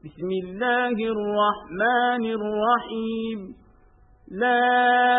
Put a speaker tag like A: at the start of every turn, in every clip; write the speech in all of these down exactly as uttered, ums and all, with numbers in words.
A: بسم الله الرحمن الرحيم لا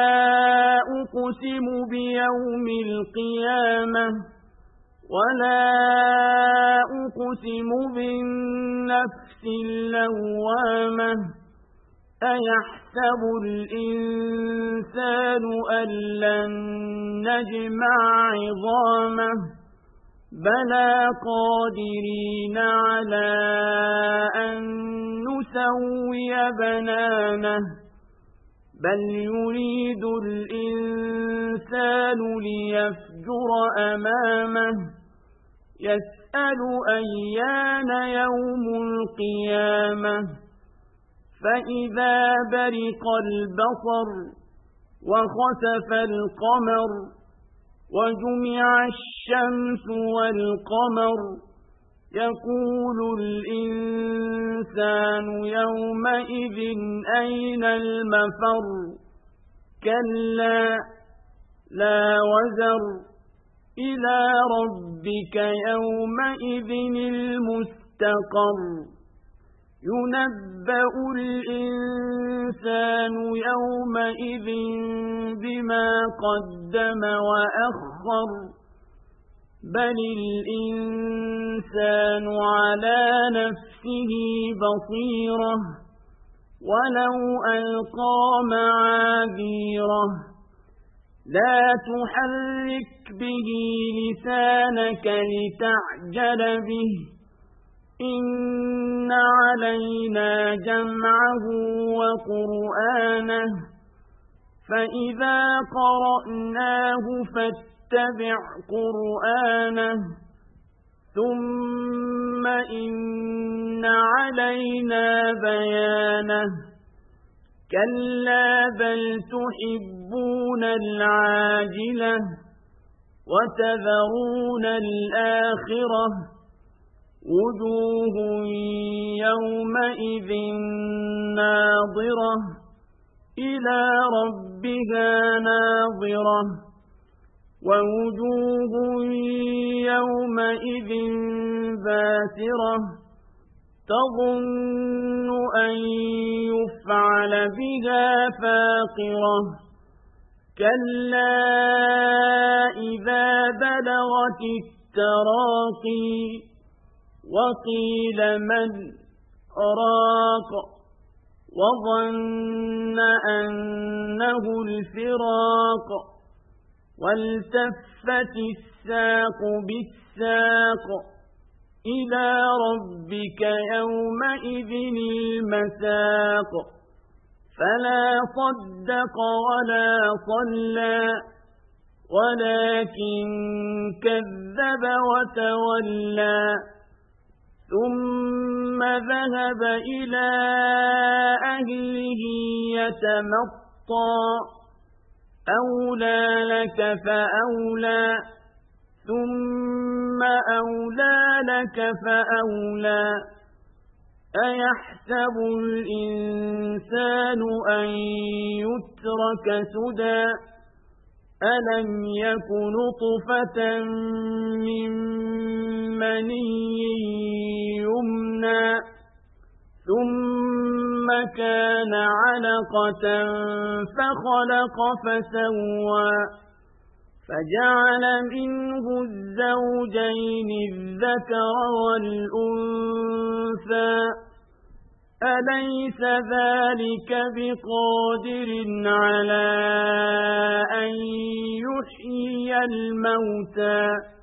A: أقسم بيوم القيامة ولا أقسم بالنفس اللوامة أيحسب الإنسان أن لن نجمع عظامه بلى قادرين على أن نسوي بنانه بل يريد الإنسان ليفجر أمامه يسأل أيان يوم القيامة فإذا برق البصر وخسف القمر وجمع الشمس والقمر يقول الإنسان يومئذ أين المفر كلا لا وزر إلى ربك يومئذ المستقر ينبأ الإنسان يومئذ بما قدم وأخر بل الإنسان على نفسه بصيرة ولو ألقى معاذيره لا تحرك به لسانك لتعجل به إن علينا جمعه وقرآنه فإذا قرأناه فاتبع قرآنه ثم إن علينا بيانه كلا بل تحبون العاجلة وتذرون الآخرة وجوه يومئذ ناظرة إلى ربها ناظرة ووجوه يومئذ باسرة تظن أن يفعل بها فاقرة كلا إذا بلغت التراقي وقيل من راق وظن أنه الفراق والتفت الساق بالساق إلى ربك يومئذ المساق فلا صدق ولا صلى ولكن كذب وتولى ثم ذهب إلى أهله يتمطى أولى لك فأولى ثم أولى لك فأولى أيحسب الإنسان أن يترك سدى ألم يك نطفة من مني يمنى ثم كان علقة فخلق فسوى فجعل منه الزوجين الذكر والأنثى أليس ذلك بقادر على أن يحيي الموتى